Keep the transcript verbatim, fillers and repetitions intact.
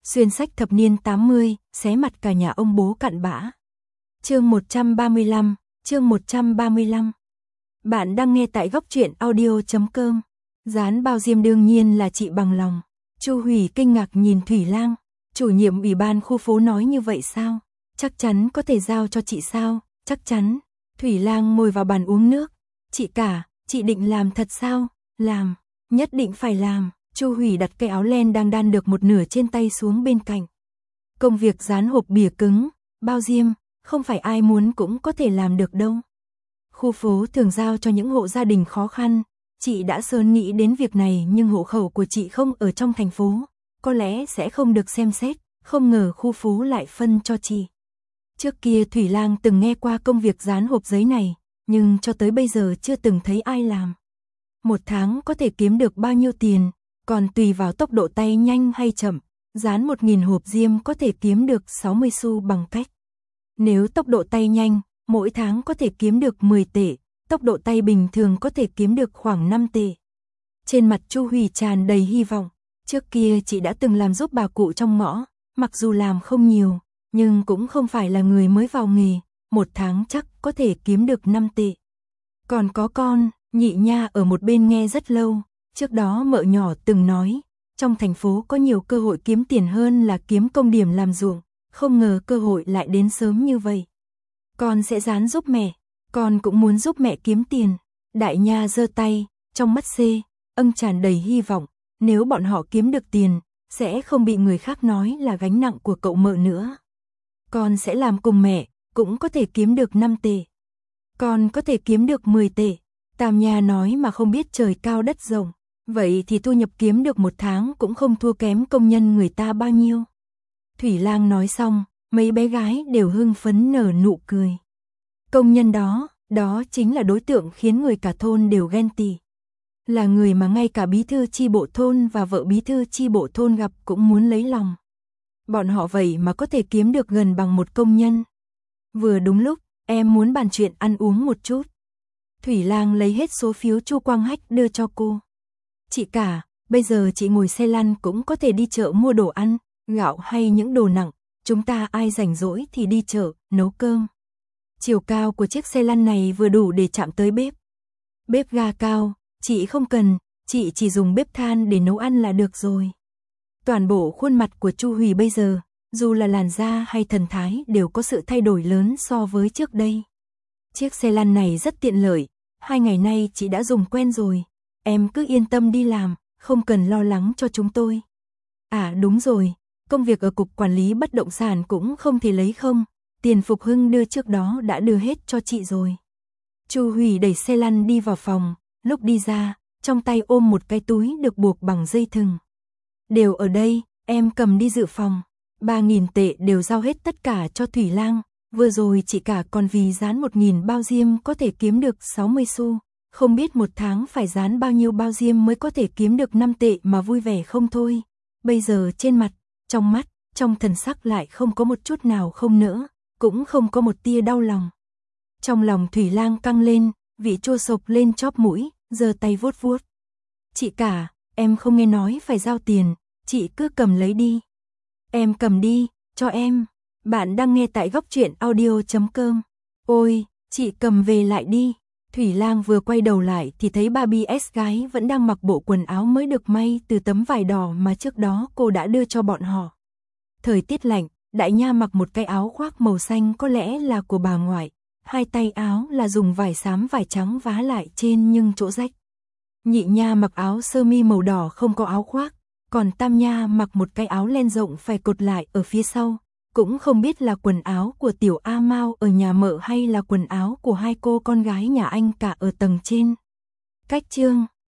Xuyên sách thập niên tám mươi, xé mặt cả nhà ông bố cặn bã. Chương một trăm ba mươi lăm, chương một trăm ba mươi lăm. Bạn đang nghe tại góc truyện audio chấm com. Dán bao diêm đương nhiên là chị bằng lòng. Chu Hủy kinh ngạc nhìn Thủy Lang. Chủ nhiệm ủy ban khu phố nói như vậy sao? Chắc chắn có thể giao cho chị sao? Chắc chắn. Thủy Lang ngồi vào bàn uống nước. Chị cả, chị định làm thật sao? Làm, nhất định phải làm. Chu Hủy đặt cái áo len đang đan được một nửa trên tay xuống bên cạnh. Công việc dán hộp bìa cứng, bao diêm, không phải ai muốn cũng có thể làm được đâu. Khu phố thường giao cho những hộ gia đình khó khăn. Chị đã sớm nghĩ đến việc này nhưng hộ khẩu của chị không ở trong thành phố, có lẽ sẽ không được xem xét, không ngờ khu phố lại phân cho chị. Trước kia Thủy Lang từng nghe qua công việc dán hộp giấy này, nhưng cho tới bây giờ chưa từng thấy ai làm. Một tháng có thể kiếm được bao nhiêu tiền, còn tùy vào tốc độ tay nhanh hay chậm, dán một nghìn hộp diêm có thể kiếm được sáu mươi xu bằng cách. Nếu tốc độ tay nhanh, mỗi tháng có thể kiếm được mười tệ, tốc độ tay bình thường có thể kiếm được khoảng năm tệ. Trên mặt Chu Hủy tràn đầy hy vọng, trước kia chị đã từng làm giúp bà cụ trong ngõ, mặc dù làm không nhiều, nhưng cũng không phải là người mới vào nghề, một tháng chắc có thể kiếm được năm tệ. Còn có con, Nhị Nha ở một bên nghe rất lâu, trước đó mợ nhỏ từng nói, trong thành phố có nhiều cơ hội kiếm tiền hơn là kiếm công điểm làm ruộng, không ngờ cơ hội lại đến sớm như vậy. Con sẽ dán giúp mẹ, con cũng muốn giúp mẹ kiếm tiền. Đại Nha giơ tay, trong mắt xê, âng tràn đầy hy vọng, nếu bọn họ kiếm được tiền, sẽ không bị người khác nói là gánh nặng của cậu mợ nữa. Con sẽ làm cùng mẹ, cũng có thể kiếm được năm tệ. Con có thể kiếm được mười tệ. Tam Nha nói mà không biết trời cao đất rộng, vậy thì thu nhập kiếm được một tháng cũng không thua kém công nhân người ta bao nhiêu. Thủy Lang nói xong, mấy bé gái đều hưng phấn nở nụ cười. Công nhân đó, đó chính là đối tượng khiến người cả thôn đều ghen tị. Là người mà ngay cả bí thư chi bộ thôn và vợ bí thư chi bộ thôn gặp cũng muốn lấy lòng. Bọn họ vậy mà có thể kiếm được gần bằng một công nhân. Vừa đúng lúc, em muốn bàn chuyện ăn uống một chút. Thủy Lang lấy hết số phiếu Chu Quang Hách đưa cho cô. Chị cả, bây giờ chị ngồi xe lăn cũng có thể đi chợ mua đồ ăn, gạo hay những đồ nặng, chúng ta ai rảnh rỗi thì đi chợ, nấu cơm. Chiều cao của chiếc xe lăn này vừa đủ để chạm tới bếp. Bếp ga cao, chị không cần, chị chỉ dùng bếp than để nấu ăn là được rồi. Toàn bộ khuôn mặt của Chu Hủy bây giờ, dù là làn da hay thần thái đều có sự thay đổi lớn so với trước đây. Chiếc xe lăn này rất tiện lợi, hai ngày nay chị đã dùng quen rồi, em cứ yên tâm đi làm, không cần lo lắng cho chúng tôi. À đúng rồi, công việc ở cục quản lý bất động sản cũng không thể lấy không, tiền Phục Hưng đưa trước đó đã đưa hết cho chị rồi. Chu Hủy đẩy xe lăn đi vào phòng, lúc đi ra, trong tay ôm một cái túi được buộc bằng dây thừng. Đều ở đây, em cầm đi dự phòng, ba nghìn tệ đều giao hết tất cả cho Thủy Lang. Vừa rồi chị cả còn vì dán một nghìn bao diêm có thể kiếm được sáu mươi xu, không biết một tháng phải dán bao nhiêu bao diêm mới có thể kiếm được năm tệ mà vui vẻ không thôi. Bây giờ trên mặt, trong mắt, trong thần sắc lại không có một chút nào không nỡ, cũng không có một tia đau lòng. Trong lòng Thủy Lang căng lên, vị chua sộc lên chóp mũi, giơ tay vuốt vuốt. Chị cả, em không nghe nói phải giao tiền, chị cứ cầm lấy đi. Em cầm đi, cho em. Bạn đang nghe tại góc truyện audio chấm com. Ôi, chị cầm về lại đi. Thủy Lang vừa quay đầu lại thì thấy Barbie S gái vẫn đang mặc bộ quần áo mới được may từ tấm vải đỏ mà trước đó cô đã đưa cho bọn họ. Thời tiết lạnh, Đại Nha mặc một cái áo khoác màu xanh có lẽ là của bà ngoại. Hai tay áo là dùng vải xám vải trắng vá lại trên nhưng chỗ rách. Nhị Nha mặc áo sơ mi màu đỏ không có áo khoác, còn Tam Nha mặc một cái áo len rộng phải cột lại ở phía sau. Cũng không biết là quần áo của tiểu A Mao ở nhà mợ hay là quần áo của hai cô con gái nhà anh cả ở tầng trên. Cách chương